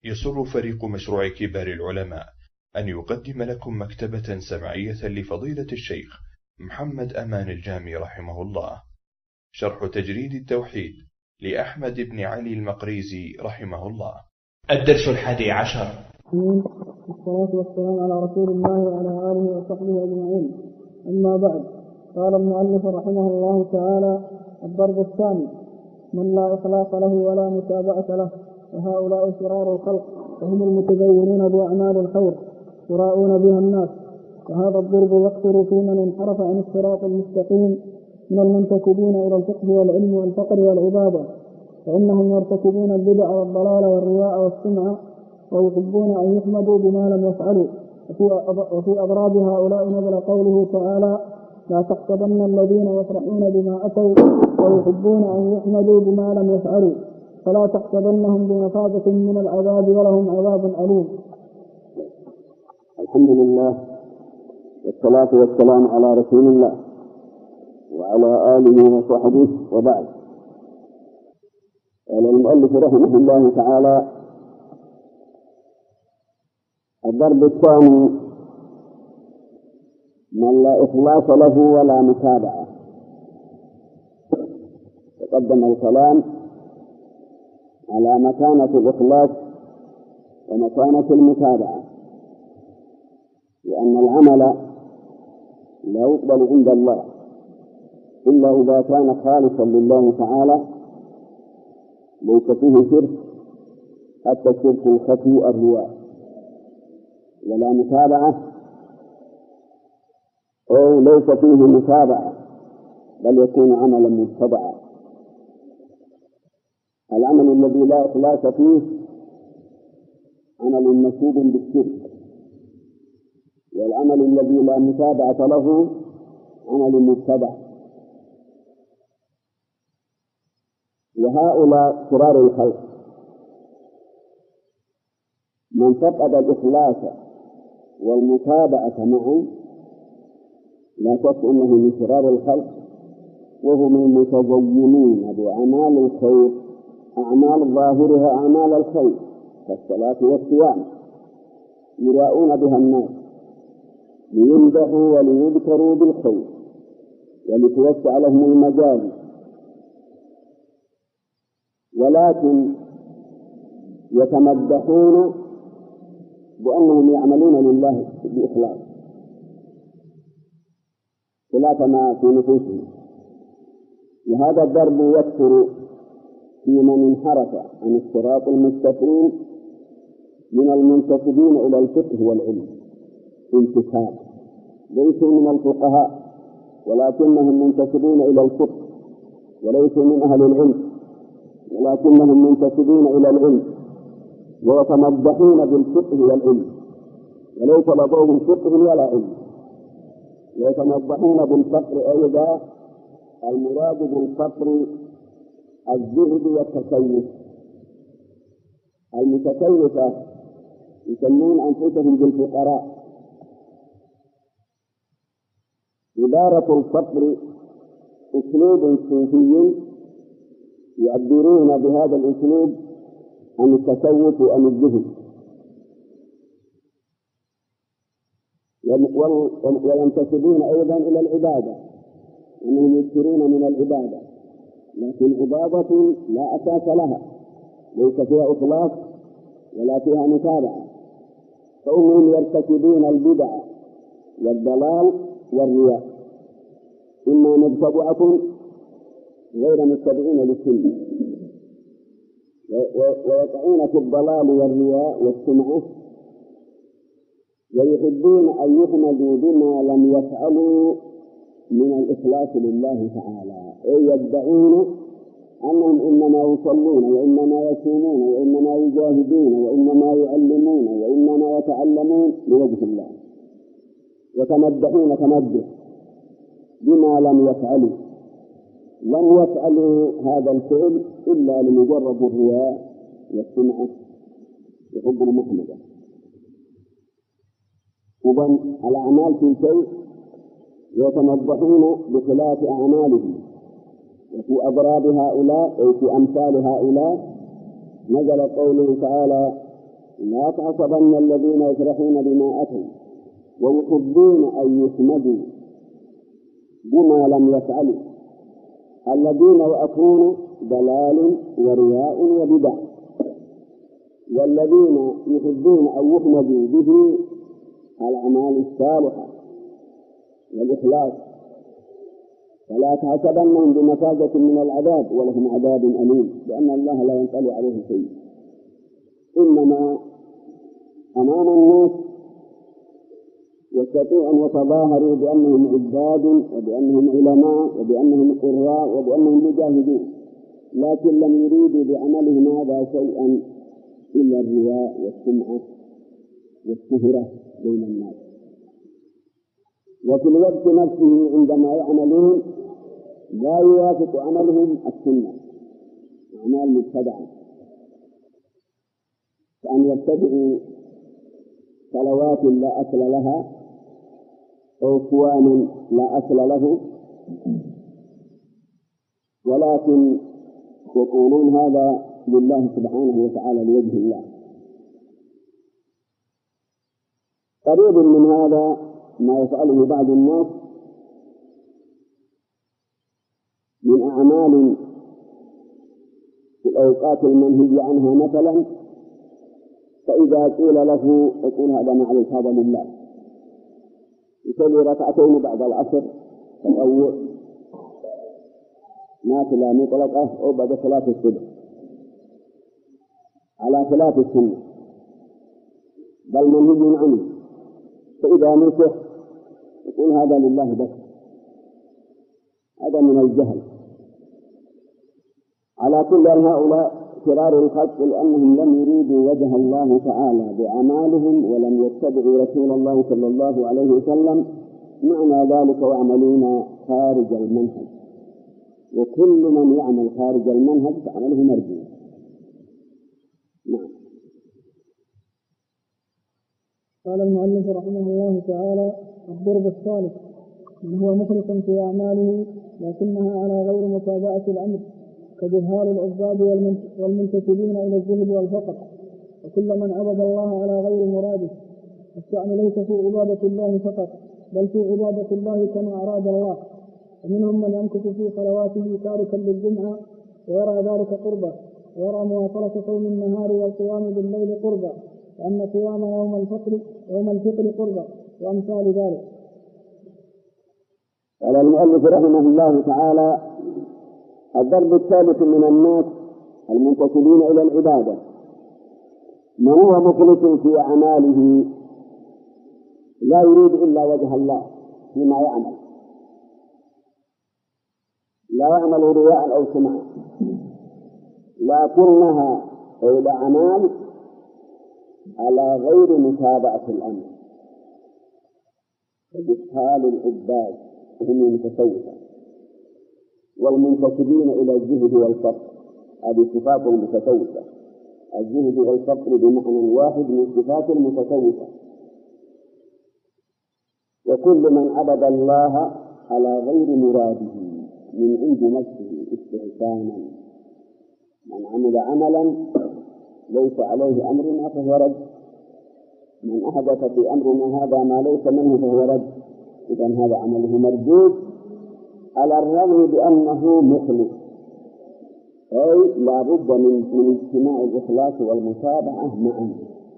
يسر فريق مشروع كبار العلماء أن يقدم لكم مكتبة سمعية لفضيلة الشيخ محمد أمان الجامي رحمه الله، شرح تجريد التوحيد لأحمد بن علي المقريزي رحمه الله. الدرس 11. والصلاة والسلام على رسول الله وعلى آله وصحبه أجمعين. أما بعد، قال المؤلف رحمه الله تعالى: الضرب الثاني: من لا إخلاص له ولا متابعة له، وهؤلاء شرار الخلق، وهم المتدينون بأعمال الخير يراءون بها الناس. وهذا الضرب يكثر في من انحرف عن الصراط المستقيم من المنتسبين إلى الفقه والعلم والفقر والعبادة، فإنهم يرتكبون البدع والضلال والرياء والسمعة، ويحبون أن يحمدوا بما لم يفعلوا. وفي أضراب هؤلاء نزل قوله تعالى: لا تحسبن الذين يفرحون بما أتوا ويحبون أن يحمدوا بما لم يفعلوا، فلا تحسبنهم بمفازة من العذاب ولهم عذاب أليم. الحمد لله، والصلاة والسلام على رسول الله وعلى آله وصحبه، وبعد. قال المؤلف رحمه الله تعالى: الضرب الثاني: من لا إخلاص له ولا متابعة. تقدم الكلام على مكانة الإخلاص ومكانة المتابعة، لأن العمل لا يقبل عند الله إلا إذا كان خالصا لله تعالى، ليس فيه شرك، حتى الشرك الخفي الرياء، ولا متابعة، أو ليس فيه متابعة بل يكون عملا متبعا. العمل الذي لا إخلاص فيه عمل مشوب بالشرك، والعمل الذي لا متابعة له عمل متبع. وهؤلاء شرار الخلق. من فقد الإخلاص والمتابعة معا لا شك أنه من شرار الخلق، وهم المتزينين بأعمال الخير، أعمال ظاهرها أعمال الخير كالصلاة والصيام، يراءون بها الناس ليمدحوا وليذكروا بالخير ولتوسع لهم المجال، ولكن يتمدحون بأنهم يعملون لله بإخلاص خلاف ما في نفوسهم. وهذا الضرب يكثر في من انحرف عن الصراط المستقيم من المنتسبين إلى الفقه والعلم انتساب، ليسوا من الفقهاء ولكنهم منتسبون إلى الفقه، وليسوا من أهل العلم ولكنهم منتسبين إلى العلم، ويتمدحون بالفقه والعلم وليس لديهم فقه ولا علم، ويتمدحون بالفقر أيضا. المراد بالفقر الزهد والتكيف. المتكيفة يسمون أنفسهم بالفقراء. عبارة الفقر أسلوب صوفي يعبرون بهذا الأسلوب عن التكيف وعن الزهد، وينتسبون أيضا إلى العبادة، أنهم يكثرون من العبادة، لكن عبادة لا أساس لها، ليس فيها إخلاص ولا فيها متابعة، فإنهم يرتكبون البدع والضلال والرياء، إما مبتدعة غير متبعين للسنة، ويقعون في الضلال والرياء والسمعة، ويحبون أن يحمدوا بما لم يفعلوا من الإخلاص لله تعالى، أي يدعون أنهم إنما يصلون وإنما يصومون وإنما يجاهدون وإنما يعلمون وإنما يتعلمون لوجه الله، وتمدحون تمدح بما لم يفعلوا. لم يفعلوا هذا الفعل إلا لمجرد الرياء والسمعة وحب المحمدة. إذن الأعمال في شيء يتمدحون بخلاف أعمالهم. وفي أضراب هؤلاء أي في أمثال هؤلاء نزل قوله تعالى: لا تحسبن الذين يفرحون بما أتوا ويحبون أن يحمدوا بما لم يفعلوا الذين يأتون ضلال ورياء وبدع، والذين يحبون أن يحمدوا به الأعمال الصالحة والإخلاص، فلا تحسبنهم بمفازة من العذاب ولهم عذاب أليم، لأن الله لا ينطلي عليه شيء. إنما أمام الناس يستطيع أن يتظاهروا بأنهم عباد وبأنهم علماء وبأنهم قراء وبأنهم مجاهدون، لكن لم يريدوا بعملهم هذا شيئا إلا الرياء والسمعة والشهرة بين الناس. وفي الوقت نفسه عندما يعملون لا يوافق عملهم السنة، أعمال مبتدعة، كأن يبتدعوا صلوات لا أصل لها أو صيام لا أصل له، ولكن يقولون هذا لله سبحانه وتعالى لوجه الله. قريب من هذا ما يفعله بعض الناس من أعمال في الأوقات المنهي عنها مثلا، فإذا قيل له يقول هذا ما عليك، هذا لله، يصلي ركعتين بعد العصر تطوع نافلة مطلقة أو بعد صلاة الصبح على خلاف السنة بل منهي عنه، فإذا نصح يقول هذا لله بس. هذا من الجهل. على كل هؤلاء فرار الخلق لأنهم لم يريدوا وجه الله تعالى بأعمالهم ولم يتبعوا رسول الله صلى الله عليه وسلم، معنى ذلك يعملون خارج المنهج، وكل من يعمل خارج المنهج فعمله مرجو. نعم. قال المؤلف رحمه الله تعالى: الضرب الثالث من هو مخلص في أعماله لكنها على غير متابعة الأمر، كجهال العباد والمنتسبين إلى الزهد والفقر، وكل من عبد الله على غير مراده. الشأن ليس في عبادة الله فقط، بل في عبادة الله كما أراد الله. ومنهم من يمكث في صلواته تاركا للجمعة ويرى ذلك قربا، ويرى مواصلة صوم النهار والقيام بالليل قربا، وأن قيام يوم الفطر قربا، وأمثال ذلك. قال المؤلف رحمه الله تعالى: الضرب الثالث من الناس المنتسبين إلى العبادة من هو مخلص في أعماله لا يريد إلا وجه الله فيما يعمل، لا يعمل رياء أو سمعة، لكنها الأعمال على غير متابعة الأمر، كجهال العباد هم المتصوفة والمنتسبين إلى الزهد والفقر، هذه صفات المتصوفة. الزهد والفقر بمعنى واحد من صفات المتصوفة. وكل من عبد الله على غير مراده من عند نفسه استحسانا، من عمل عملا ليس عليه أمرنا فهو رد، من أحدث في أمرنا هذا ما ليس منه فهو رد، إذن هذا عمله مردود على الرغم بأنه مخلص، أي لا بد من اجتماع الإخلاص والمتابعة معا.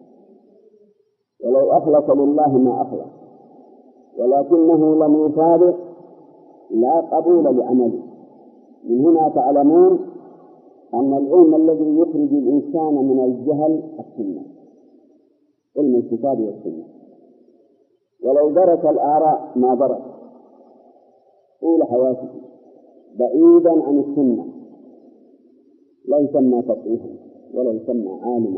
ولو أخلص لله ما أخلص، ولكنه لم يتابع لا قبول لعمله. من هنا تعلمون أن العلم الذي يخرج الإنسان من الجهل السنة، علم الكتاب والسنة. ولو درس الآراء ما درس طول حياته بعيدا عن السنة لا يسمى فقيها ولا يسمى عالما.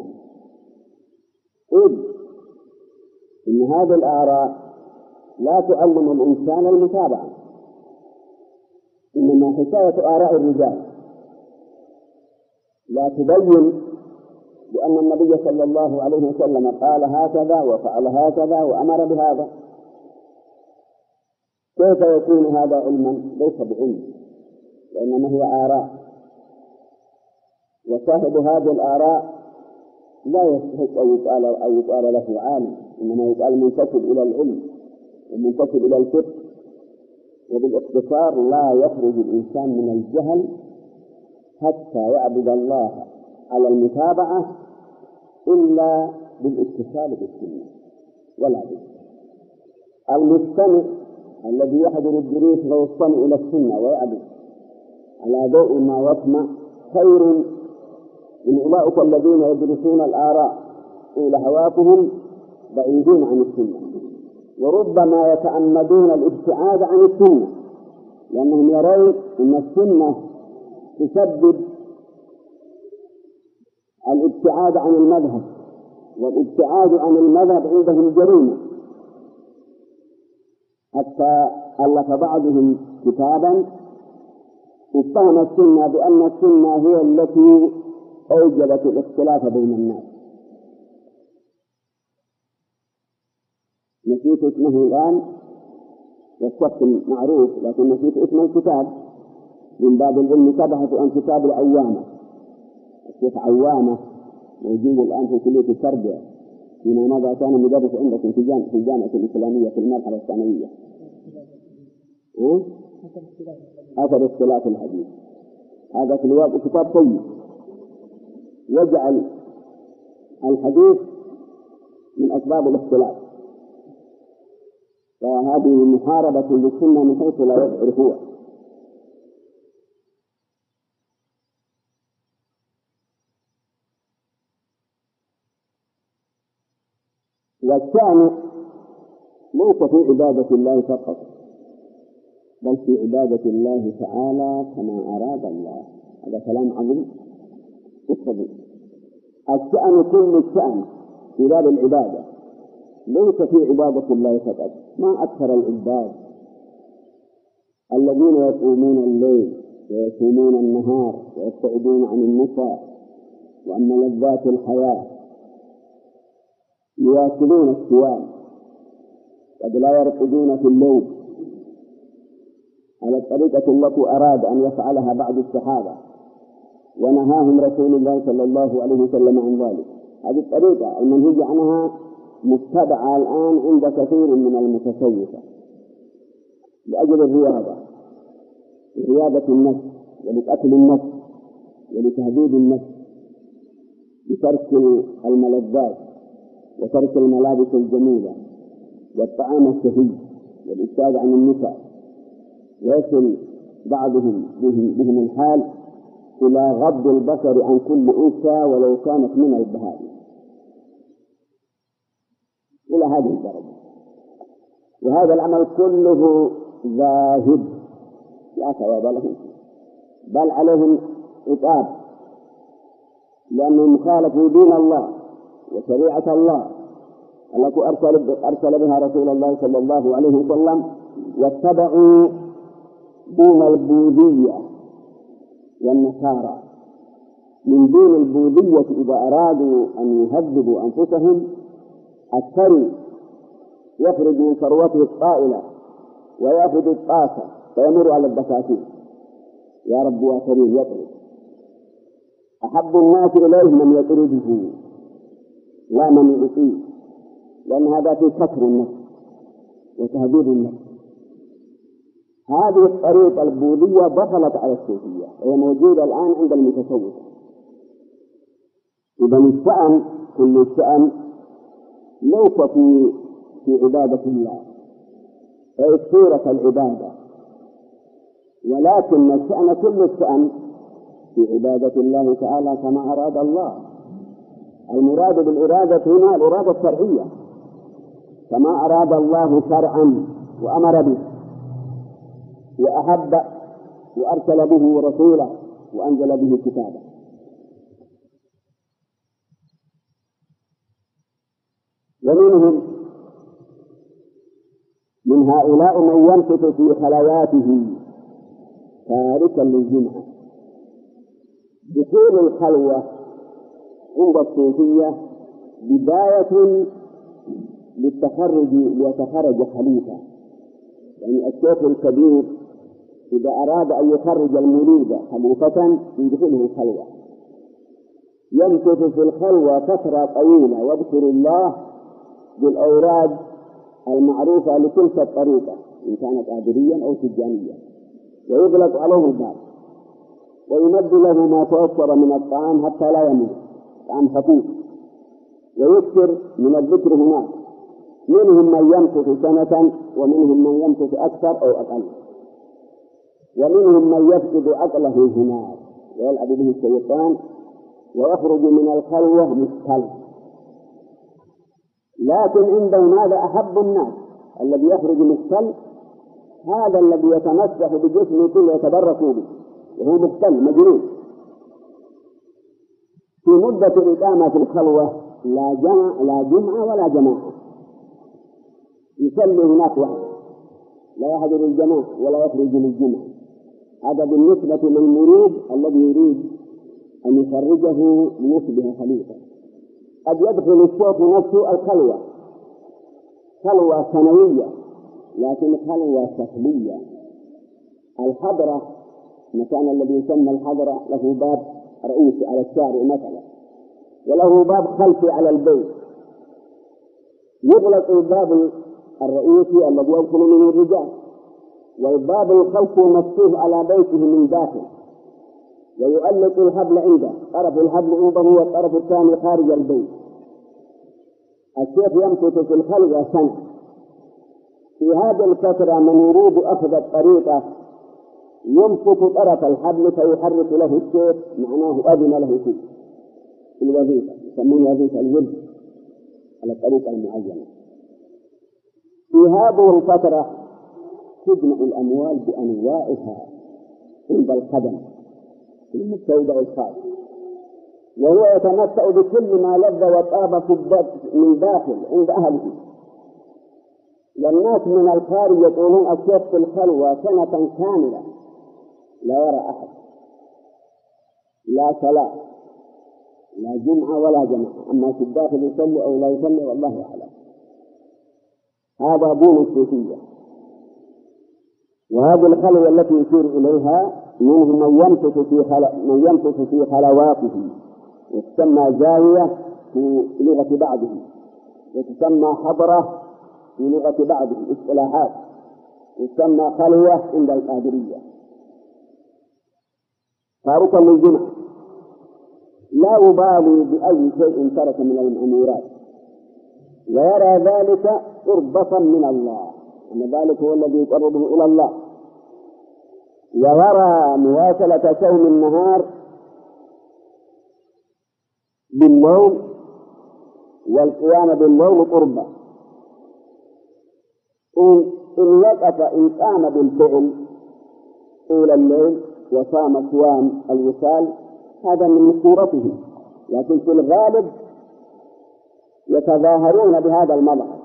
إذ إن هذه الآراء لا تعلم الإنسان المتابعة، إنما حكاية آراء الرجال لا تبين بأن النبي صلى الله عليه وسلم قال هكذا وفعل هكذا وأمر بهذا. كيف يكون هذا علما؟ ليس بعلم، وإنما هي آراء، وصاحب هذه الآراء لا يستحق أن يقال له عالم، إنما يقال منتسب إلى العلم ومنتسب إلى الفقه. وبالاختصار لا يخرج الإنسان من الجهل حتى يعبد الله على المتابعة إلا بالاتصال بالسنة ولا بد. المستمع الذي يحضر الدروس ويستمع إلى السنة ويعبد على ضوء ما يسمع خير من أولئك الذين يدرسون الآراء إلى هواتهم بعيدين عن السنة، وربما يتعمدون الابتعاد عن السنة لأنهم يرون أن السنة تسبب الابتعاد عن المذهب، والابتعاد عن المذهب عندهم جريمة. حتى ألف بعضهم كتابا اتهم السنة بأن السنة هي التي أوجبت الاختلاف بين الناس. نسيت اسمه الآن والشخص معروف، لكن نسيت اسم الكتاب من باب العلم. تبحث عن كتاب العوامة، الشيخ عوامة موجود الآن في كلية التربية، فيما مضى كان مدرس عندكم في الجامعة الإسلامية في المرحلة الثانوية. أثر اختلاف الحديث. هذا كتاب طيب يجعل الحديث من أسباب الاختلاف، فهذه محاربة للسنة من حيث لا يشعر هو. والشأن ليس في عبادة الله فقط، بل في عبادة الله تعالى كما أراد الله. هذا كلام عظيم اتفضل. الشأن كل الشأن في باب العبادة، ليس في عبادة الله فقط. ما أكثر العباد الذين يقومون الليل ويصومون النهار ويبتعدون عن النساء وعن لذات الحياة، يواكلون الصيام، قد لا يرقدون في الليل على الطريقة التي أراد أن يفعلها بعض الصحابة ونهاهم رسول الله صلى الله عليه وسلم عن ذلك. هذه الطريقة المنهي عنها متبعة الآن عند كثير من المتصوفة لأجل الرياضة، رياضة النفس ولقتل النفس ولتهذيب النفس، بترك الملذات وترك الملابس الجميلة والطعام الشهي والإبتعاد عن النساء. ويصل بعضهم بهم الحال إلى غض البصر عن كل أنثى ولو كانت من البهائم، إلى هذه الدرجة. وهذا العمل كله ذاهب لا ثواب لهم، بل عليهم عقاب، لأنهم خالفوا دين الله وشريعة الله التي أرسل بها رسول الله صلى الله عليه وسلم، واتبعوا دين البوذية والنصارى. من دين البوذية إذا أرادوا أن يهذبوا أنفسهم الثري يخرج من ثروته الطائلة ويأخذ الطاسة فيمر على الدكاكين، يا رب يا كريم يطرد. أحب الناس إليه من يطرده لا من يعطيه، لأن هذا في كسر النفس وتهذيب النفس. هذه الطريقة البوذية دخلت على الصوفية وهي موجودة الآن عند المتصوفة. إذا الشأن كل الشأن ليس في عبادة الله أي صورة العبادة، ولكن الشأن كل الشأن في عبادة الله تعالى كما أراد الله. المراد بالإرادة هنا الإرادة الشرعية كما أراد الله شرعا وأمر به وأحب وأرسل به رسوله وأنزل به كتابا. ومنهم من هؤلاء من ينفث في خلواته تاركا للجمعة. دخول الخلوة عند الصوفية بداية للتخرج ليتخرج خليفة، يعني الشيخ الكبير إذا أراد أن يخرج المريد خليفة يدخله الخلوة، يمكث في الخلوة فترة طويلة يذكر الله بالأوراد المعروفة لتلك الطريقة إن كانت قادريا أو تجانيا، ويغلق عليه الباب ويمد له ما تيسر من الطعام حتى لا يموت، طعام خفيف، ويكثر من الذكر هناك. منهم من يمكث سنة، ومنهم من يمكث أكثر أو أقل، ومنهم من يفقد عقله هناك ويلعب به الشيطان ويخرج من الخلوة مختل. لكن عندهم هذا أحب الناس، الذي يخرج مختل هذا الذي يتمسح بجسمه كله يتبرك به وهو مختل مجنون. في مدة الإقامة في الخلوة لا جمعة ولا جماعة، يصلي هناك وحده، لا يحضر الجماعة ولا يخرج للجمعة. هذا بالنسبة للمريد الذي يريد أن يخرجه ليصبح خليفة. قد يدخل الشيخ نفسه الخلوة، خلوة سنوية، لكن خلوة شكلية. الحضرة، المكان الذي يسمى الحضرة له باب رئيسي على الشارع مثلا، وله باب خلفي على البيت. يغلق الباب الرئيسي الذي يدخل منه الرجال، والباب الخلفي مفتوح على بيته من داخل، ويؤلق الحبل عنده، طرف الحبل عنده والطرف الثاني خارج البيت. الشيخ يمكث في الخلوة سنة. في هذه الفترة من يريد أخذ الطريقة يمسك طرف الحبل فيحرك له الشيخ، معناه أذن له فيه الوظيفة، يسمونها وظيفة الولد على الطريقة المعينة. في هذه الفترة تجمع الأموال بأنواعها عند الخدم في المستودع الخاص، وهو يتمتع بكل ما لذ وطاب من داخل عند أهله. والناس من الخارج يقولون الشيخ في الخلوة سنة كاملة لا يرى أحد، لا صلاة لا جمعة ولا جماعة، أما في الداخل يصلي أو لا يصلي والله أعلم. هذا دون الصوفية. وهذه الخلوة التي يشير إليها منهم من يمكث في خلواته، وتسمى زاوية في لغة بعضه، وتسمى حضرة في لغة بعضه اصطلاحات، وتسمى خلوة عند القادرية. تاركا للجمعة لا يبالي بأي شيء ترك من المأمورات، ويرى ذلك قربة من الله، أن ذلك هو الذي يقربه إلى الله. ويرى مواصلة صوم النهار بالنوم والقيام بالنوم قربة. إن قام بالفعل طول الليل وصام صيام الوصال هذا من صورته، لكن في الغالب يتظاهرون بهذا المظهر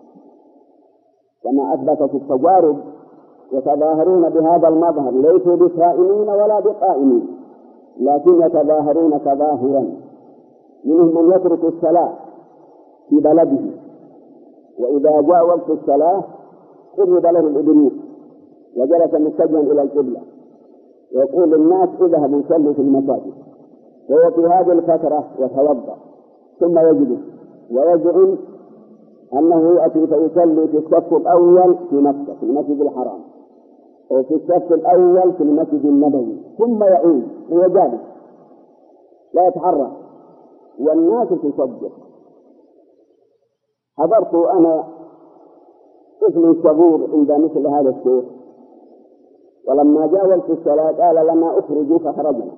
كما أثبتت التجارب، يتظاهرون بهذا المظهر، ليسوا بصائمين ولا بقائمين، لكن يتظاهرون تظاهرا. منهم من يترك الصلاة في بلده، وإذا جاء وقت الصلاة قرب له الإبريق وجلس متجها إلى القبلة، ويقول للناس اذهبوا صلوا في المساجد، وهو في هذه الفترة يتوضأ ثم يجلس ويزعم أنه يأتي فيصلي في الصف الأول في مكة في المسجد الحرام، أو في الصف الأول في المسجد النبوي، ثم يعود وهو جالس لا يتحرك والناس تصدق. حضرت أنا طفل صغير عند مثل هذا الشيخ، ولما جاء وقت الصلاة قال لنا اخرجوا فخرجنا،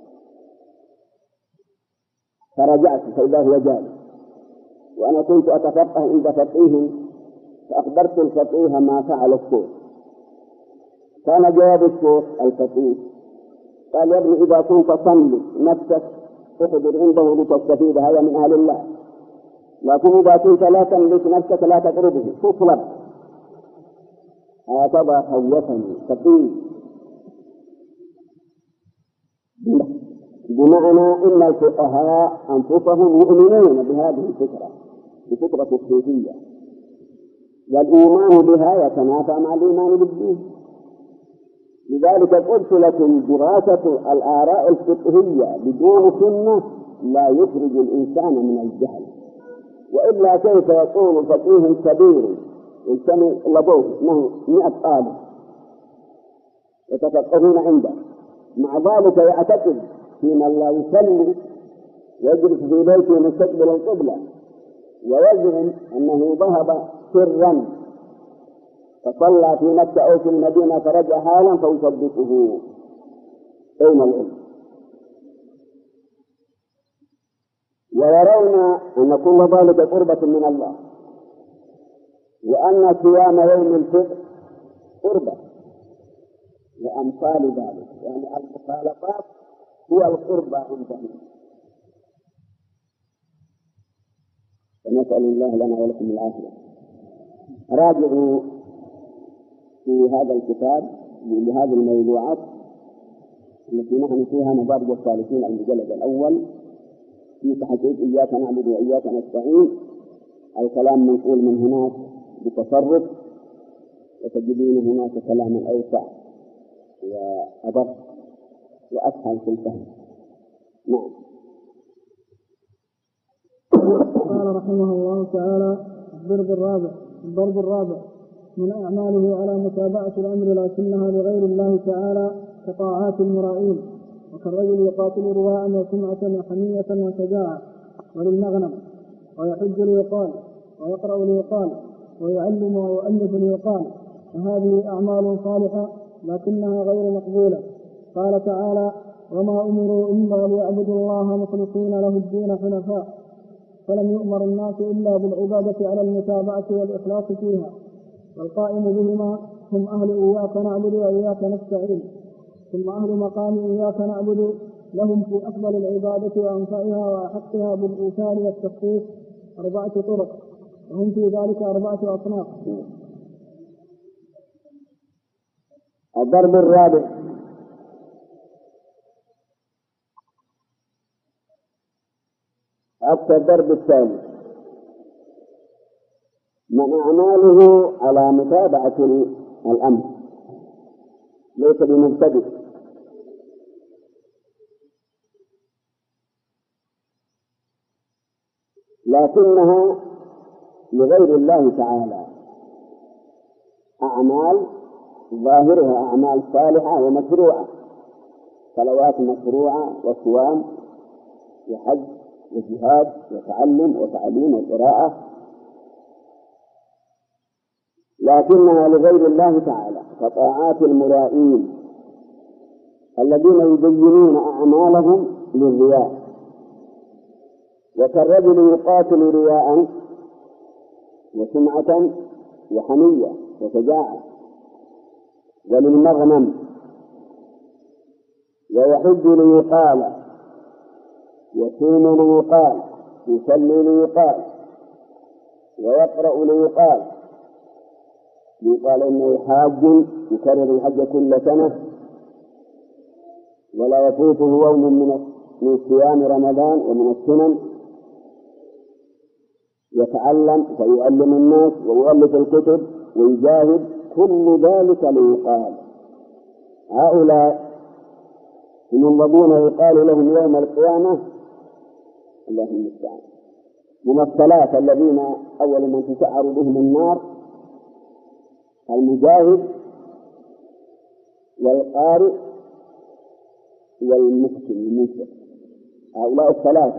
فرجعت فإذا هو جالس، وأنا كنت أتفقه عند فقيه، فأخبرت الفقيه ما فعل الشيخ. كان جواب الشيخ الفقيه قال يا ابني إذا كنت تصلي نفسك تحضر عنده لتستفيد، هذا من أهل الله، لكن إذا كنت لا تملك نفسك لا تقربه تطلب. هكذا خوفني فقيه، بمعنى إن الفقهاء أنفسهم يؤمنون بهذه الفكرة، بفكرة الصوفية، والإيمان بها يتنافى مع الإيمان بالدين. لذلك قلت لكم دراسة الآراء الفقهية بدون سنة لا يخرج الإنسان من الجهل، وإلا كيف يقول فقيه كبير يجتمع لديه 100 طالب يتفقهون عنده، مع ذلك يعتقد في من لا يصلي يجلس في بيته مستقبل القبلة ويزعم أنه ذهب سرا فصلى في مكة أو في المدينة فرجع حالا فيصدقه. أين العلم؟ ويرون أن كل ذلك قربة من الله، وأن صيام يوم الفطر قربة وأمثال ذلك، يعني المخالفات هي القربة عندهم. فنسأل الله لنا ولكم العافية. راجعوا في هذا الكتاب لهذه الموضوعات التي نحن فيها مدارج السالكين المجلد الأول في تحقيق إياك نعبد وإياك نستعين. الكلام منقول من هناك بتصرف، وتجدون هناك كلاما أوسع وأدق وأسهل في الفهم. نعم. قال رحمه الله تعالى: الضرب الرابع من أعماله على متابعة الأمر لكنها لغير الله تعالى كطاعات المرائين، وكالرجل يقاتل رواء وسمعة وحمية وشجاعة وللمغنم، ويحج ليقال، ويقرأ ليقال، ويعلم ويؤلف ليقال، فهذه أعمال صالحة لكنها غير مقبولة. قال تعالى: وما أمروا إلا ليعبدوا الله مخلصين له الدين حنفاء، فلم يؤمر الناس إلا بالعبادة على المتابعة والإخلاص فيها، والقائم بهما هم أهل إياك نعبد وإياك نستعين، ثم أهل مقام إياك نعبد لهم في أفضل العبادة وأنفعها وأحقها بالإيثار والتخصيص 4 طرق، وهم في ذلك 4 أصناف. الضرب الرابع أكثر الضرب الثالث من أعماله على متابعة الأمر، ليس بمبتدئ، لكنها لغير الله تعالى، أعمال ظاهرها أعمال صالحة ومشروعة، صلوات مشروعة وصيام وحج وجهاد وتعلم وتعليم وقراءة، لكنها لغير الله تعالى كطاعات المرائين الذين يزينون أعمالهم للرياء، وكالرجل يقاتل رياء وسمعة وحمية وشجاعة وللمغنم، ويحج ليقال، يصوم ليقال، يصلي ليقال، ويقرأ ليقال، يقال إنه حاج يكرر الحج كل سنة ولا يفوته يوم من صيام رمضان ومن السنن، يتعلم فيعلم الناس ويؤلف الكتب ويجاهد، كل ذلك ليقال. هؤلاء هم الذين يقال لهم يوم القيامة الله المستعان من الثلاثة الذين أول من تسعر بهم النار: المجاهد والقارئ والمحسن المنفق. هؤلاء الثلاثة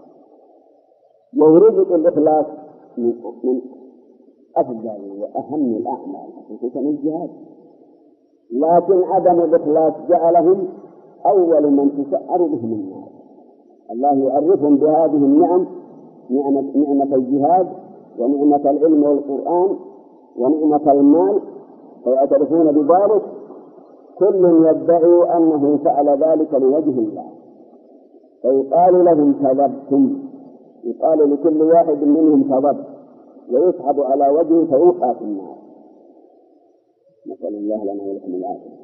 يريد الإخلاص من أفضل وأهم الأعمال خصوصا الجهاد، لكن عدم الإخلاص جعلهم أول من تسعر بهم النار. الله يعرفهم بهذه النعم، نعمة الجهاد ونعمة العلم والقرآن ونعمة المال، فيعترفون بذلك، كل يدعي أنه فعل ذلك لوجه الله، فيقال لهم كذبتم، يقال لكل واحد منهم كذب، ويسحب على وجهه فيلقى في النار. نسأل الله لنا ولكم العافية.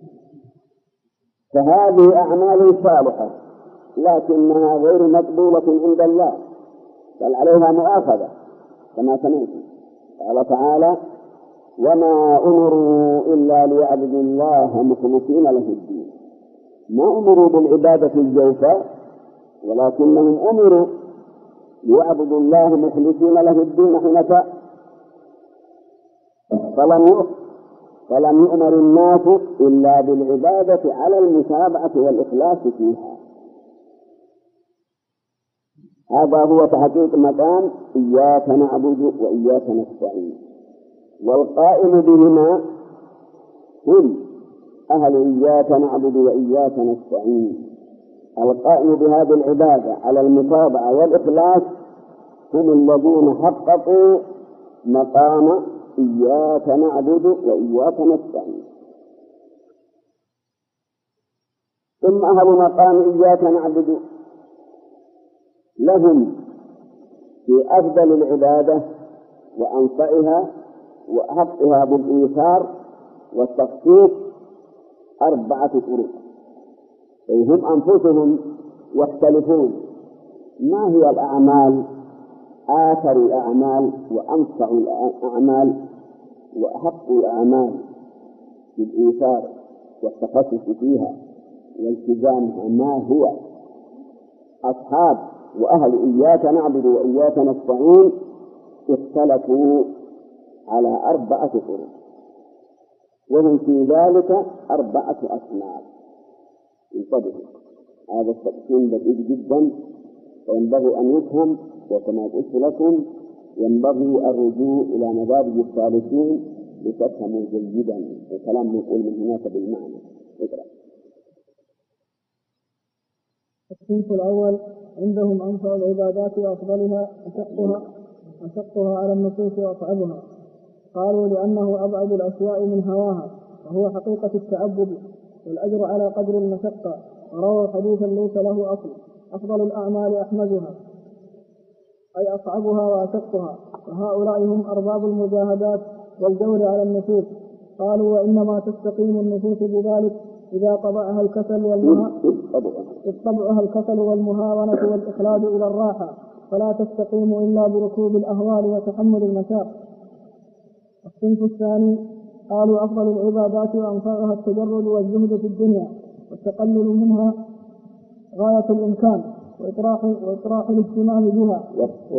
فهذه أعمال صالحة لكنها غير مقبولة عند الله، بل عليها مؤاخذة كما سمعتم. قال تعالى: وما أمروا إلا ليعبدوا الله مخلصين له الدين. ما أمروا بالعبادة الجوفاء، ولكنهم أمروا ليعبدوا الله مخلصين له الدين حنفاء، فلم يؤمر الناس إلا بالعبادة على المتابعة والإخلاص فيها. هذا هو تحقيق مقام إياك نعبد وإياك نستعين، والقائم بهما هم أهل إياك نعبد وإياك نستعين. القائم بهذه العبادة على المتابعة والإخلاص هم الذين حققوا مقام إياك نعبد وإياك نستعين. ثم أهل مقام إياك نعبد لهم في أفضل العبادة وأنفعها وأحقها بالإيثار والتخصيص 4 طرق، أي هم أنفسهم يختلفون ما هي الأعمال آثر الأعمال وأنفع الأعمال وأحق الأعمال بالإيثار والتخصص فيها والتزامها. ما هو أصحاب وأهل إياك نعبد وإياك نستعين اختلفوا على 4 طرق، وهم في ذلك 4 أصناف. انتبهوا، هذا التقسيم دقيق جدا وينبغي أن يفهم، وكما قلت لكم ينبغي الرجوع إلى مدارج الثالثين لتفهموا جيدا الكلام نقول من هناك بالمعنى. اقرأ. الصنف الأول عندهم أنفع العبادات وأفضلها أشقها على النفوس وأصعبها. قالوا لأنه أبعد الأشياء من هواها، وهو حقيقة التعبد والأجر على قدر المشقة. وروى حديثا ليس له أصل: أفضل الأعمال أحمدها، أي أصعبها وأشقها. فهؤلاء هم أرباب المجاهدات والجور على النفوس. قالوا وإنما تستقيم النفوس بذلك إذا طبعها الكسل والمهاونة والإخلاد إلى الراحة، فلا تستقيم إلا بركوب الأهوال وتحمل المشاق. الصنف الثاني قالوا أفضل العبادات وأنفعها التجرد والزهد في الدنيا والتقلل منها غاية الإمكان وإطراح الاهتمام بها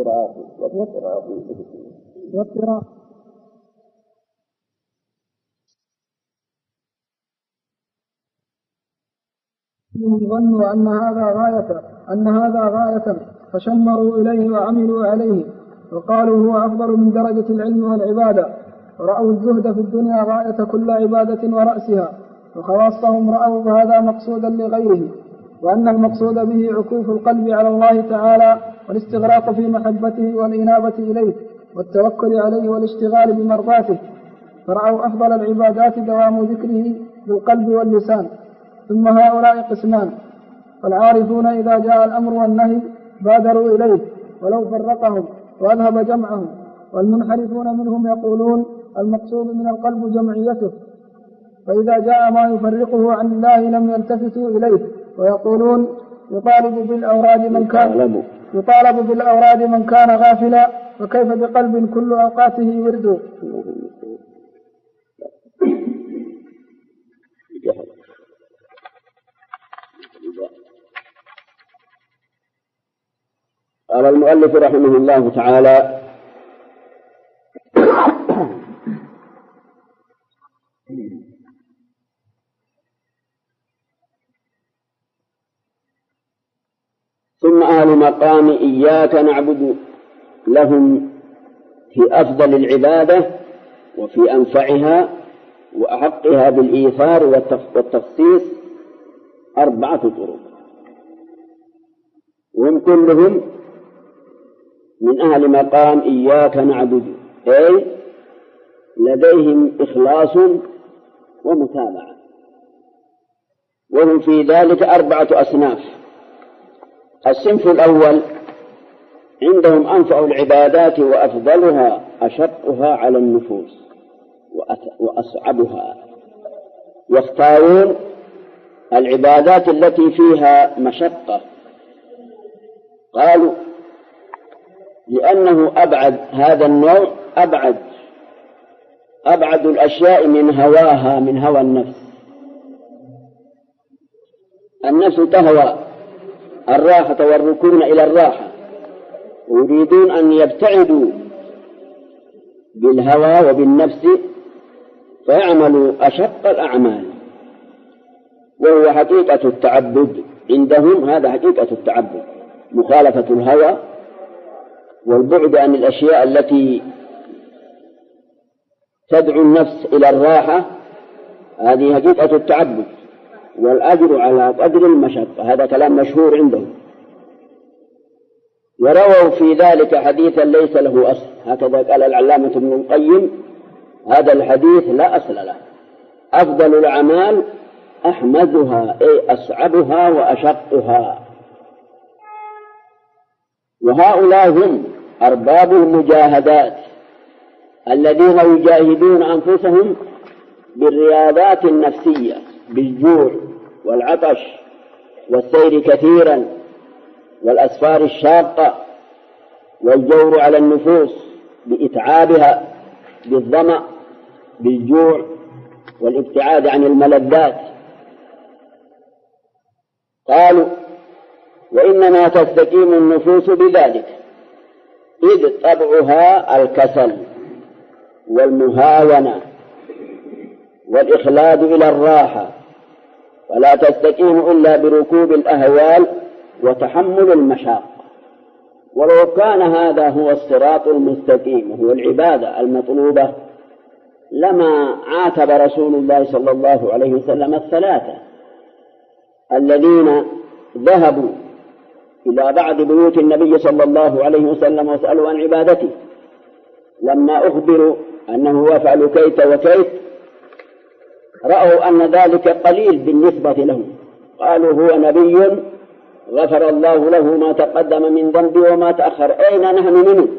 واضطراح ظنوا أن هذا غاية فشمروا إليه وعملوا عليه، وقالوا هو أفضل من درجة العلم والعبادة. ورأوا الزهد في الدنيا غاية كل عبادة ورأسها، وخواصهم رأوا هذا مقصودا لغيره، وأن المقصود به عكوف القلب على الله تعالى والاستغراق في محبته والإنابة إليه والتوكل عليه والاشتغال بمرضاته. فرأوا أفضل العبادات دوام ذكره بالقلب واللسان. ثم هؤلاء قسمان: فالعارفون إذا جاء الأمر والنهي بادروا إليه ولو فرقهم وأذهب جمعهم، والمنحرفون منهم يقولون المقصود من القلب جمعيته، فإذا جاء ما يفرقه عن الله لم يلتفتوا إليه، ويقولون يطالب بالأوراد من كان غافلا، وكيف بقلب كل أوقاته ورد. قال المؤلف رحمه الله تعالى: ثم أهل مقام إياك نعبد لهم في أفضل العبادة وفي أنفعها وأحقها بالإيثار والتخصيص 4 طرق، وهم كلهم من أهل مقام إياك نعبد، أي لديهم إخلاص ومتابعة، وهم في ذلك 4 أصناف. الصنف الأول عندهم أنفع العبادات وأفضلها أشقها على النفوس وأصعبها، يختارون العبادات التي فيها مشقة. قالوا لأنه أبعد، هذا النوع أبعد الأشياء من هواها، من هوى النفس. النفس تهوى الراحة والركون إلى الراحة، ويريدون أن يبتعدوا بالهوى وبالنفس فيعملوا أشق الأعمال، وهو حقيقة التعبد عندهم. هذا حقيقة التعبد، مخالفة الهوى والبعد عن الأشياء التي تدعو النفس إلى الراحة. هذه حقيقة التعبد، والأجر على قدر المشقة. هذا كلام مشهور عندهم. ورووا في ذلك حديثا ليس له أصل، هكذا قال العلامة ابن القيم: هذا الحديث لا أصل له. أفضل الأعمال أحمدها، أي أصعبها وأشقها. وهؤلاء هم أرباب المجاهدات الذين يجاهدون أنفسهم بالرياضات النفسية، بالجوع والعطش والسير كثيرا والأسفار الشاقة والجور على النفوس بإتعابها بالظمأ بالجوع والابتعاد عن الملذات. قالوا: وإنما تستقيم النفوس بذلك، إذ طبعها الكسل والمهاونة والإخلاد إلى الراحة، ولا تستقيم إلا بركوب الأهوال وتحمل المشاق. ولو كان هذا هو الصراط المستقيم وهو العبادة المطلوبة لما عاتب رسول الله صلى الله عليه وسلم الثلاثة الذين ذهبوا إلى بعض بيوت النبي صلى الله عليه وسلم وسألوا عن عبادته، لما أخبروا أنه يفعل كيت وكيت رأوا أن ذلك قليل بالنسبة لهم، قالوا: هو نبي غفر الله له ما تقدم من ذنبه وما تأخر، أين نحن منه؟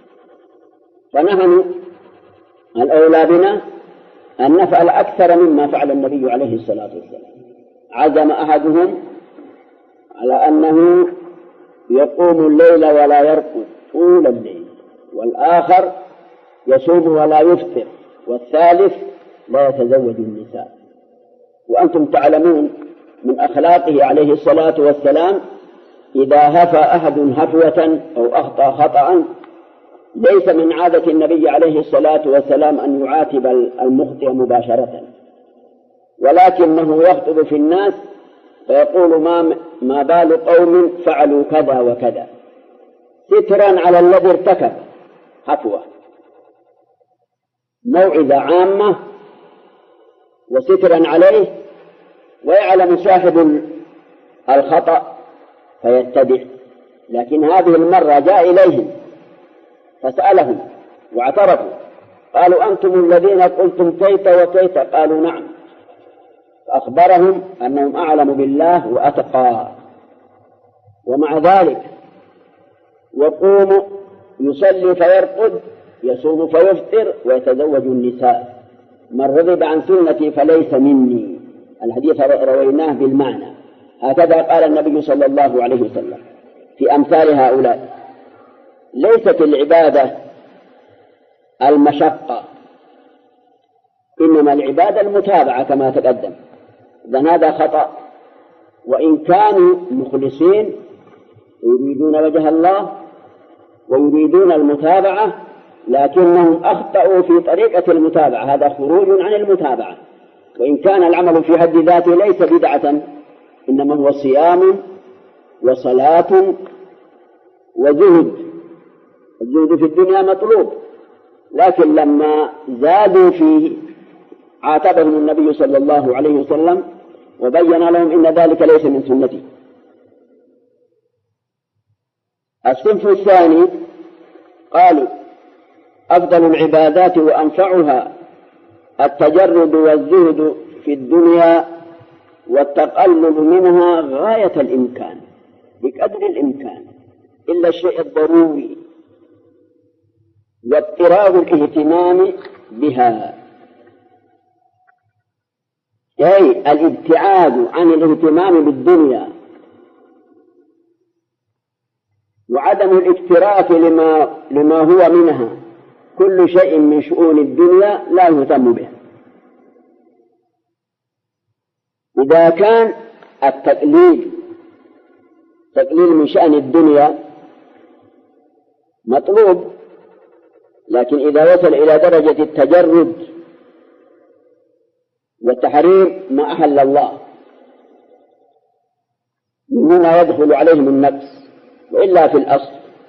فنحن الأولى بنا أن نفعل أكثر مما فعل النبي عليه الصلاة والسلام. عزم أحدهم على أنه يقوم الليل ولا يرقد طول الليل، والآخر يصوم ولا يفطر، والثالث لا يتزوج النساء. وأنتم تعلمون من أخلاقه عليه الصلاة والسلام إذا هفى أحد هفوة أو أخطأ خطأ ليس من عادة النبي عليه الصلاة والسلام أن يعاتب المخطئ مباشرة، ولكنه يخطب في الناس فيقول: ما بال قوم فعلوا كذا وكذا، سترا على الذي ارتكب هفوة، موعظة عامة وسترا عليه، ويعلم صاحب الخطأ فيتبع. لكن هذه المرة جاء إليهم فسألهم واعترفوا، قالوا: أنتم الذين قلتم كيت وكيت؟ قالوا: نعم. فأخبرهم أنهم أعلم بالله وأتقى، ومع ذلك يقوم يصلي فيرقد، يصوم فيفطر، ويتزوج النساء. من رغب عن سنتي فليس مني. الحديث رويناه بالمعنى، هكذا قال النبي صلى الله عليه وسلم في أمثال هؤلاء. ليست العبادة المشقة، إنما العبادة المتابعة كما تقدم. إذن هذا خطأ. وإن كانوا مخلصين يريدون وجه الله ويريدون المتابعة، لكنهم أخطأوا في طريقة المتابعة، هذا خروج عن المتابعة. وإن كان العمل في حد ذاته ليس بدعة، إنما هو صيام وصلاة وزهد. الزهد في الدنيا مطلوب، لكن لما زادوا فيه عاتبهم النبي صلى الله عليه وسلم وبين لهم إن ذلك ليس من سنته. الصنف الثاني قالوا: أفضل العبادات وأنفعها التجرد والزهد في الدنيا والتقلل منها غاية الإمكان بقدر الإمكان إلا الشيء الضروري، واضطراب الاهتمام بها، أي الابتعاد عن الاهتمام بالدنيا وعدم الاكتراث لما هو منها. كل شيء من شؤون الدنيا لا يهتم به. إذا كان التقليل تقليل من شأن الدنيا مطلوب، لكن إذا وصل إلى درجة التجرد والتحريم ما أحل الله من هنا يدخل عليهم النقص. وإلا في الأصل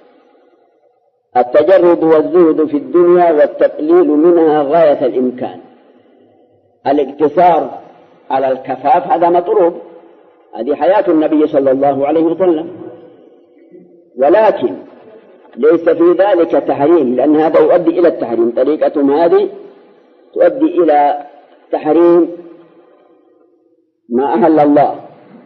التجرد والزهد في الدنيا والتقليل منها غاية الإمكان. الاقتصار على الكفاف هذا مطلوب، هذه حياة النبي صلى الله عليه وسلم، ولكن ليس في ذلك تحريم، لأن هذا يؤدي إلى التحريم. طريقتهم هذه تؤدي إلى تحريم ما أهل الله.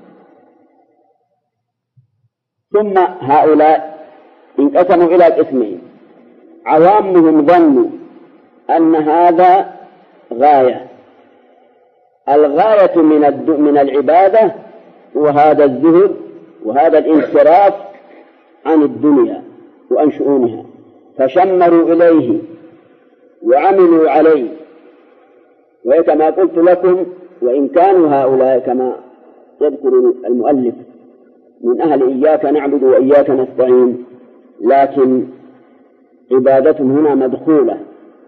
ثم هؤلاء انقسموا إلى قسمين: عوامهم ظنوا أن هذا غاية، الغاية من العبادة وهذا الزهد وهذا الانصراف عن الدنيا وعن شؤونها، فشمروا إليه وعملوا عليه. وكما قلت لكم، وإن كانوا هؤلاء كما يذكر المؤلف من أهل إياك نعبد وإياك نستعين، لكن عبادتهم هنا مدخولة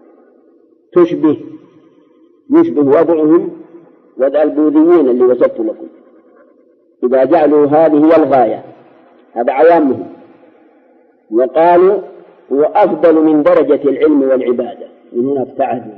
يشبه وضعهم وضع البوذيين اللي وصفت لكم، إذا جعلوا هذه هي الغاية، هذا عوامهم، وقالوا هو أفضل من درجة العلم والعبادة. من هنا ابتعدوا،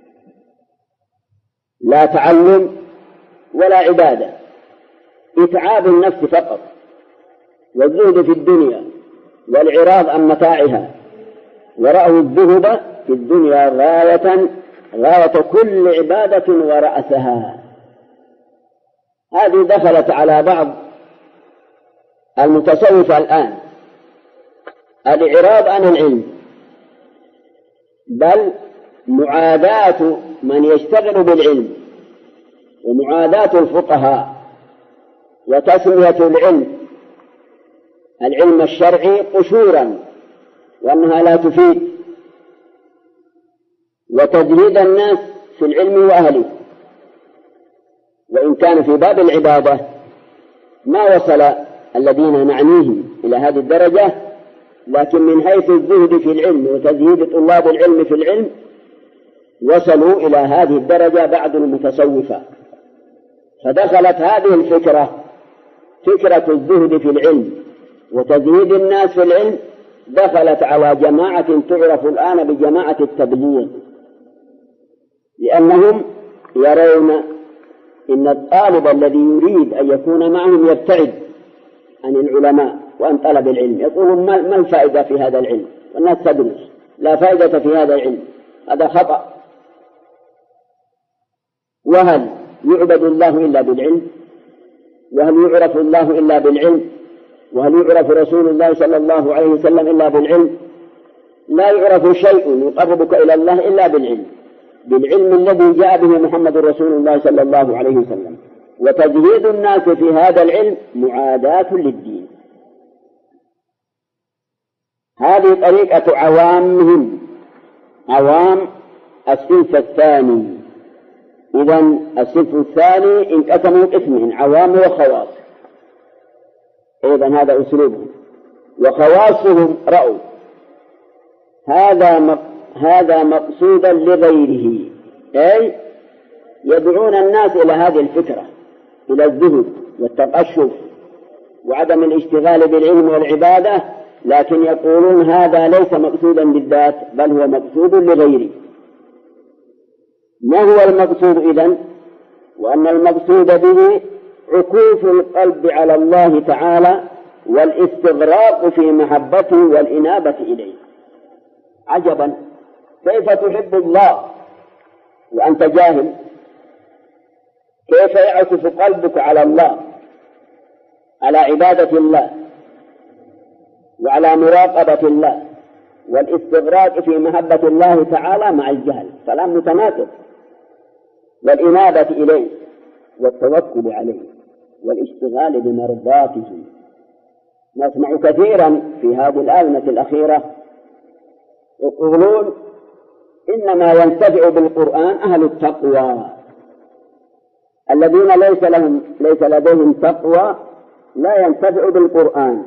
لا تعلم ولا عبادة، إتعاب النفس فقط، والزهد في الدنيا والعراض عن متاعها، ورأوا الزهد في الدنيا غاية كل عبادة ورأسها. هذه دخلت على بعض المتصوفة الآن، الإعراض عن العلم، بل معاداة من يشتغل بالعلم، ومعاداة الفقهاء، وتسمية العلم الشرعي قشورا وأنها لا تفيد، وتجهيد الناس في العلم وأهله. وإن كان في باب العبادة ما وصل الذين نعنيهم إلى هذه الدرجة، لكن من حيث الزهد في العلم وتزهيد طلاب العلم في العلم وصلوا إلى هذه الدرجة بعد المتصوفة. فدخلت هذه الفكرة، فكرة الزهد في العلم وتزهيد الناس في العلم، دخلت على جماعة تعرف الآن بجماعة التبليغ، لأنهم يرون إن الطالب الذي يريد أن يكون معهم يبتعد عن العلماء وعن طلب العلم، يقولون ما الفائدة في هذا العلم، والناس تدرس، لا فائدة في هذا العلم، هذا خطأ. وهل يعبد الله إلا بالعلم؟ وهل يعرف الله إلا بالعلم؟ وهل يعرف رسول الله صلى الله عليه وسلم إلا بالعلم؟ لا يعرف شيء يقربك إلى الله إلا بالعلم الذي جاء به محمد رسول الله صلى الله عليه وسلم. وتجهيد الناس في هذا العلم معاداة للدين. هذه طريقة عوامهم، عوام الصنف الثاني. إذن الصنف الثاني انقسموا قسمين: عوام وخواص. إذن هذا أسلوبهم. وخواصهم رأوا هذا مقصودا لغيره، أي يدعون الناس إلى هذه الفكرة، إلى الزهد والتقشف وعدم الاشتغال بالعلم والعبادة، لكن يقولون هذا ليس مقصودا بالذات، بل هو مقصود لغيره. ما هو المقصود إذن؟ وأن المقصود به عكوف القلب على الله تعالى والاستغراق في محبته والإنابة إليه. عجبا، كيف تحب الله وأنت جاهل؟ كيف يعكف قلبك على الله، على عبادة الله وعلى مراقبة الله والاستغراق في محبة الله تعالى مع الجهل؟ كلام متناقض. والإنابة إليه والتوكل عليه والاشتغال بمرضاته. نسمع كثيرا في هذه الآونة الأخيرة يقولون إنما ينتفع بالقرآن أهل التقوى، الذين ليس لديهم تقوى لا ينتفع بالقرآن.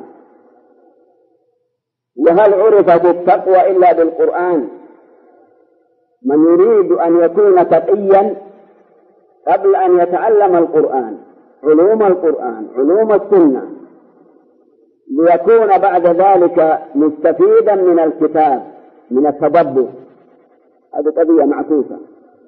وهل عرفت التقوى إلا بالقرآن؟ من يريد أن يكون تقيا قبل أن يتعلم القرآن، علوم السنة، ليكون بعد ذلك مستفيدا من الكتاب، من التدبر. هذه قضية معكوسة.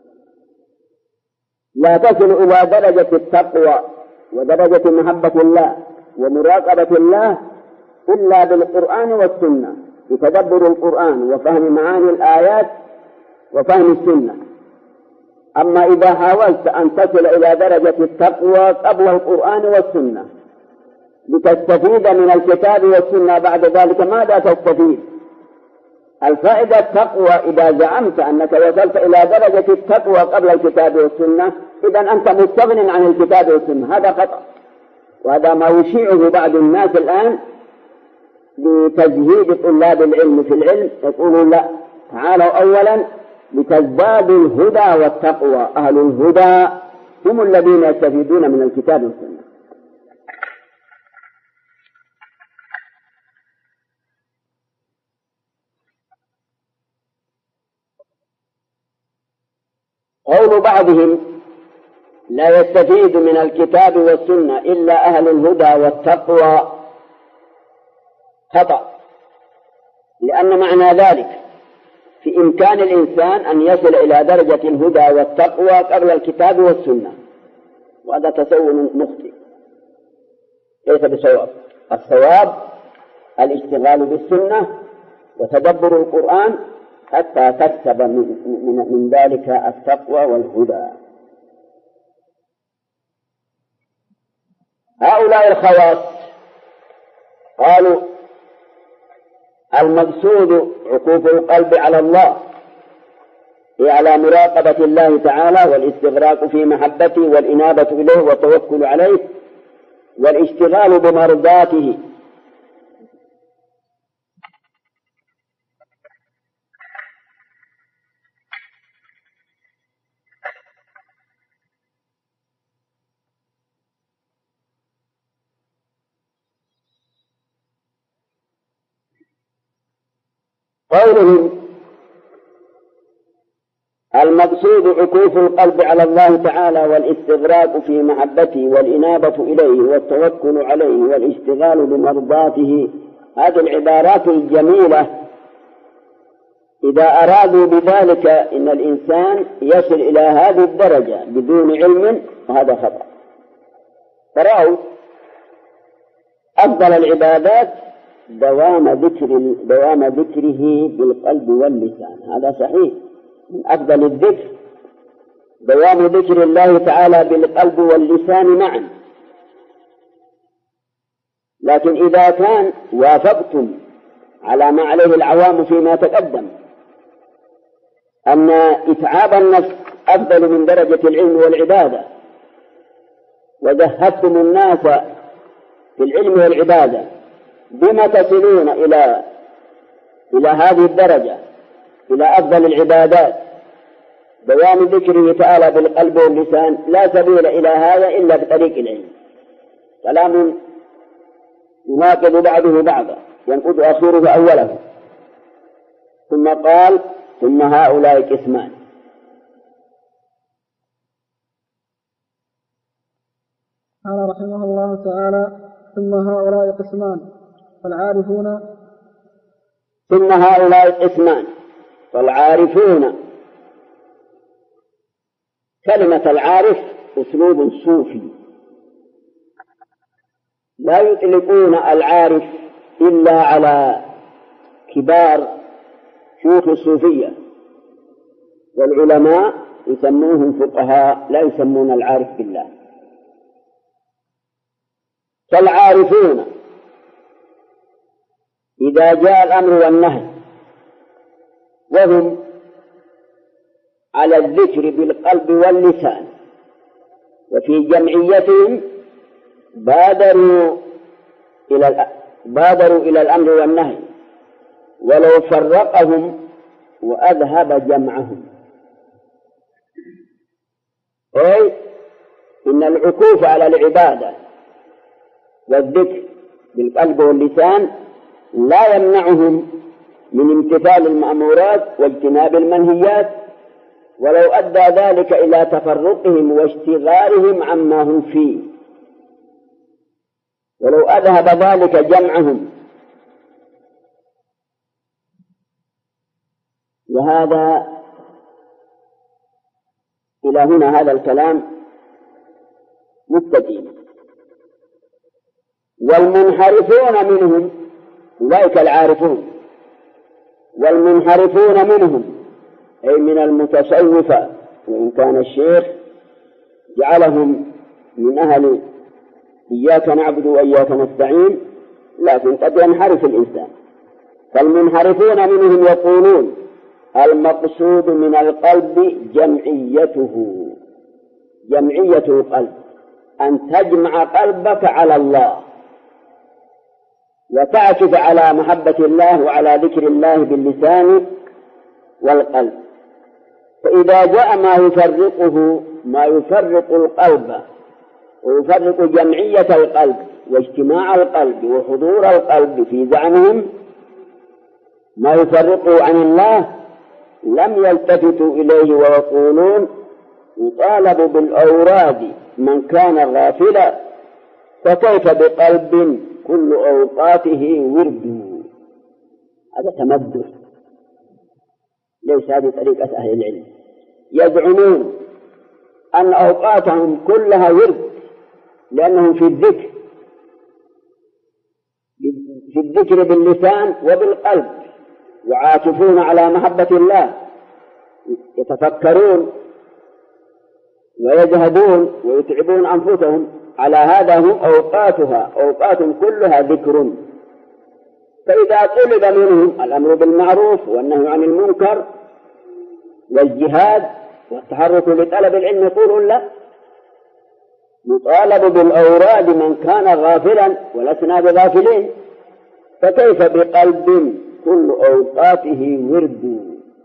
لا تصل إلى درجة التقوى ودرجة محبة الله ومراقبة الله إلا بالقرآن والسنة، بتدبر القرآن وفهم معاني الآيات وفهم السنة. أما إذا حاولت أن تصل إلى درجة التقوى قبل القرآن والسنة لتستفيد من الكتاب والسنة بعد ذلك، ماذا تستفيد؟ الفائدة التقوى إذا زعمت أنك وصلت إلى درجة التقوى قبل الكتاب والسنة، إذن أنت مستغن عن الكتاب والسنة. هذا خطأ، وهذا ما يشيعه بعض الناس الآن لتزهيد طلاب العلم في العلم. يقولون لا، تعالوا أولا لتزدادوا الهدى والتقوى. أهل الهدى هم الذين يستفيدون من الكتاب والسنة. قول بعضهم لا يستفيد من الكتاب والسنة إلا أهل الهدى والتقوى خطأ، لأن معنى ذلك في إمكان الإنسان أن يصل إلى درجة الهدى والتقوى قبل الكتاب والسنة، وهذا تصور مخطئ ليس بصواب. الصواب الاشتغال بالسنة وتدبر القرآن حتى تكسب من ذلك التقوى والهدى. هؤلاء الخواص قالوا المقصود عكوف القلب على الله، على مراقبة الله تعالى والاستغراق في محبته والإنابة إليه والتوكل عليه والاشتغال بمرضاته. قولهم المقصود عكوف القلب على الله تعالى والاستغراق في محبته والإنابة إليه والتوكل عليه والاشتغال بمرضاته، هذه العبارات الجميلة إذا أرادوا بذلك إن الإنسان يصل إلى هذه الدرجة بدون علم، هذا خطأ. فرأوا أفضل العبادات دوام ذكره بالقلب واللسان، هذا صحيح. من أفضل الذكر دوام ذكر الله تعالى بالقلب واللسان معا. لكن إذا كان وافقتم على ما عليه العوام فيما تقدم أن إتعاب النفس أفضل من درجة العلم والعبادة، وزهدتم الناس في العلم والعبادة، بما تصلون إلى هذه الدرجة، إلى أفضل العبادات دوام ذكره تعالى بالقلب واللسان؟ لا سبيل إلى هذا إلا بطريق العلم. كلام يناقض بعضه بعضا، ينقض آخره أوله. ثم قال ثم هؤلاء قسمان. قال رحمه الله تعالى ثم هؤلاء قسمان فالعارفون. ثم هؤلاء قسمان فالعارفون. كلمة العارف أسلوب صوفي، لا يطلقون العارف إلا على كبار شيوخ الصوفية، والعلماء يسموهم فقهاء، لا يسمون العارف بالله. فالعارفون إذا جاء الأمر والنهي وهم على الذكر بالقلب واللسان وفي جمعيتهم بادروا إلى الأمر والنهي، ولو فرقهم وأذهب جمعهم. أي إن العكوف على العبادة والذكر بالقلب واللسان لا يمنعهم من امتثال المأمورات واجتناب المنهيات، ولو أدى ذلك إلى تفرقهم واشتغالهم عما هم فيه، ولو أذهب ذلك جمعهم. وهذا إلى هنا هذا الكلام مستقيم. والمنحرفون منهم أولئك العارفون، والمنحرفون منهم أي من المتصوفة، وإن كان الشيخ جعلهم من أهل إياك نعبد وإياك نستعين، لكن قد ينحرف الإنسان. فالمنحرفون منهم يقولون المقصود من القلب جمعية القلب، أن تجمع قلبك على الله وتعكف على محبة الله وعلى ذكر الله باللسان والقلب. فإذا جاء ما يفرق القلب ويفرق جمعية القلب واجتماع القلب وحضور القلب في زعمهم، ما يفرقه عن الله، لم يلتفتوا إليه ويقولون يطالب بالأوراد من كان غافلا، فكيف بقلب كل أوقاته ورد. هذا تمدد، ليس هذه طريقة أهل العلم. يزعمون أن أوقاتهم كلها ورد لأنهم في الذكر باللسان وبالقلب، يعاكفون على محبة الله، يتفكرون ويجهدون ويتعبون أنفسهم على هذا، هم أوقات كلها ذكر. فإذا طلب منهم الأمر بالمعروف والنهي عن المنكر والجهاد والتحرك لطلب العلم، يقولون لا، يطالب بالأوراد من كان غافلا ولسنا بغافلين، فكيف بقلب كل أوقاته ورد.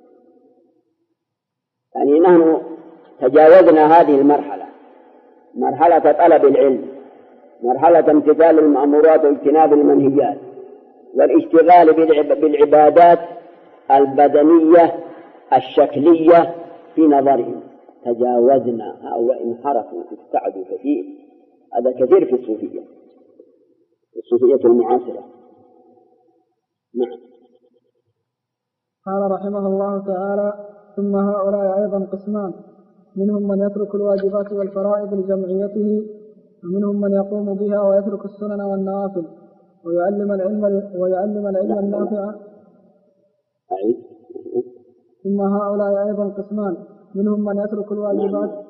يعني نحن تجاوزنا هذه المرحلة، مرحلة طلب العلم، مرحلة امتثال المأمورات واجتناب المنهيات والاشتغال بالعبادات البدنية الشكلية في نظرهم. تجاوزنا هؤلاء، انحرفوا ابتعدوا كثير. هذا كثير في الصوفية المعاصرة. نعم. قال رحمه الله تعالى: ثم هؤلاء أيضا قسمان، منهم من يترك الواجبات والفرائض لجمعيته، ومنهم من يقوم بها ويترك السنن والنوافل ويعلم العلم النافع. ثم هؤلاء أيضا قسمان، منهم من يترك الواجبات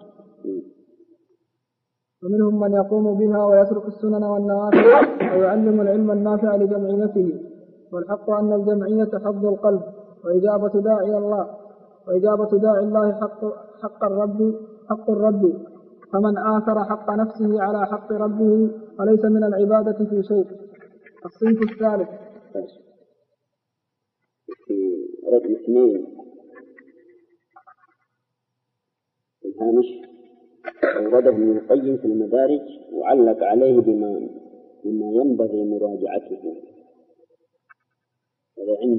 ومنهم من يقوم بها ويترك السنن والنوافل ويعلم العلم النافع لجمعيته. والحق أن الجمعية حظ القلب وإجابة داعي الله حق الرب، فمن آثر حق نفسه على حق ربه وليس من العبادة في شيء. الصنف الثالث في رقم 2 الهامش، أورده ابن القيم في المدارج وعلق عليه بما ينبغي مراجعته. هذا عند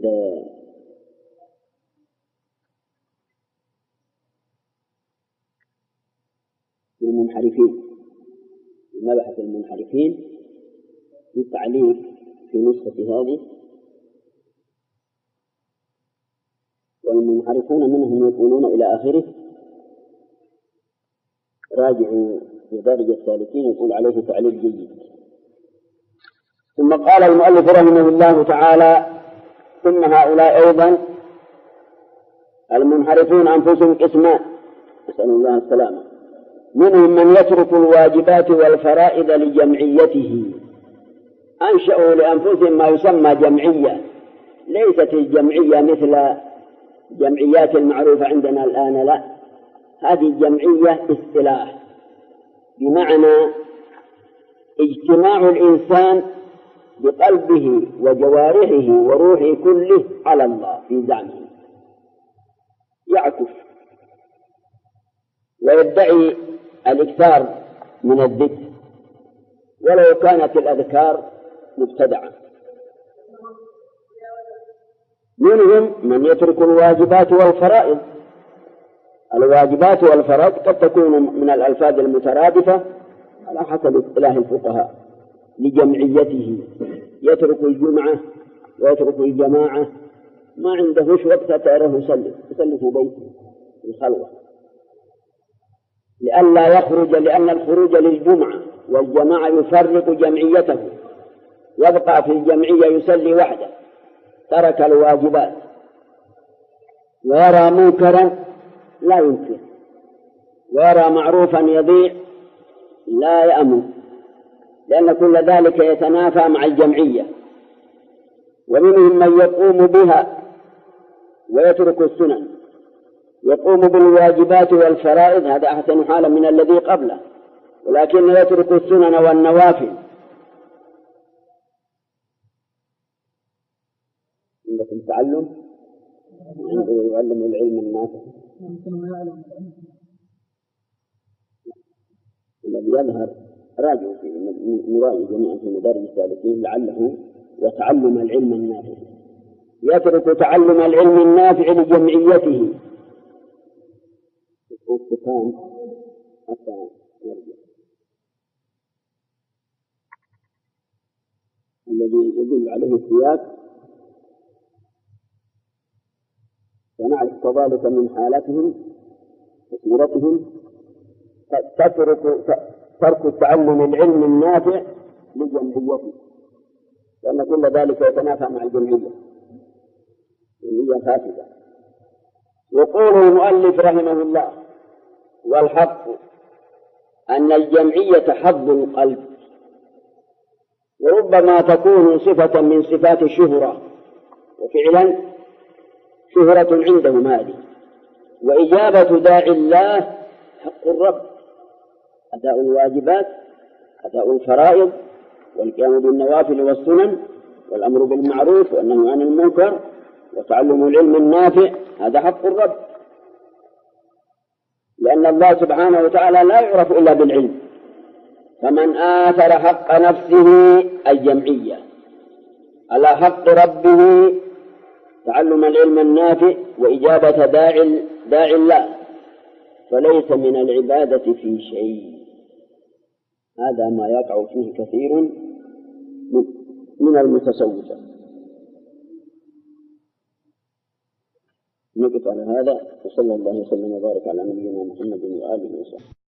المنحرفين، مبحث المنحرفين في التعليق في نسخة هذه. والمنحرفون منهم يقولون إلى آخره. راجعوا مدارج السالكين، يقول عليه تعليق جيد. ثم قال المؤلف رحمه الله تعالى: ثم هؤلاء أيضا المنحرفون أنفسهم قسمان، نسأل الله السلامة. منهم من يترك الواجبات والفرائض لجمعيته، أنشأوا لأنفسهم ما يسمى جمعية. ليست الجمعية مثل جمعيات المعروفة عندنا الآن، لا، هذه الجمعية اصطلاح، بمعنى اجتماع الإنسان بقلبه وجوارحه وروحه كله على الله في زعمه، يعكف ويدعي الإكثار من الذكر ولو كانت الأذكار مبتدعة. منهم من يترك الواجبات والفرائض. الواجبات والفرائض قد تكون من الألفاظ المترادفة على حسب اصطلاح الفقهاء لجمعيته، يترك الجمعة ويترك الجماعة، ما عندهش وقت تراه يصلي في بيته في الخلوة، لئلا يخرج، لأن الخروج للجمعة والجماعة يفرق جمعيته، يبقى في الجمعية يصلي وحده، ترك الواجبات، ويرى منكرا لا ينكر، ويرى معروفا يضيع لا يأمن، لأن كل ذلك يتنافى مع الجمعية. ومنهم من يقوم بها ويترك السنن، يقوم بالواجبات والفرائض، هذا أحسن حالا من الذي قبله، ولكن يترك السنن والنوافل. عندكم تعلم يعلم العلم النافع الذي يظهر، راجعوا في نراجع جميعا في مدارج السالكين لعله وتعلم العلم النافع، يترك تعلم العلم النافع لجمعيته. الختام حتى يرجع الذي يدل عليه السياق، ونعرف كذلك من حالتهم وسيرتهم ترك تعلم العلم النافع لجمعيته، لأن كل ذلك يتنافى مع الجمعية وهي فاسدة. يقول المؤلف رحمه الله: والحق أن الجمعية حظ القلب، وربما تكون صفة من صفات الشهرة، وفعلا شهرة عندهم هذه. وإجابة داعي الله حق الرب، أداء الواجبات، أداء الفرائض، والقيام بالنوافل والسنن، والأمر بالمعروف والنهي عن المنكر، وتعلم العلم النافع، هذا حق الرب، لأن الله سبحانه وتعالى لا يعرف إلا بالعلم. فمن آثر حق نفسه الجمعية على حق ربه تعلم العلم النافع وإجابة داعي الله، فليس من العبادة في شيء. هذا ما يقع فيه كثير من المتصوفة. نقف على هذا، وصلى الله وسلم وبارك على نبينا محمد وآله وصحبه.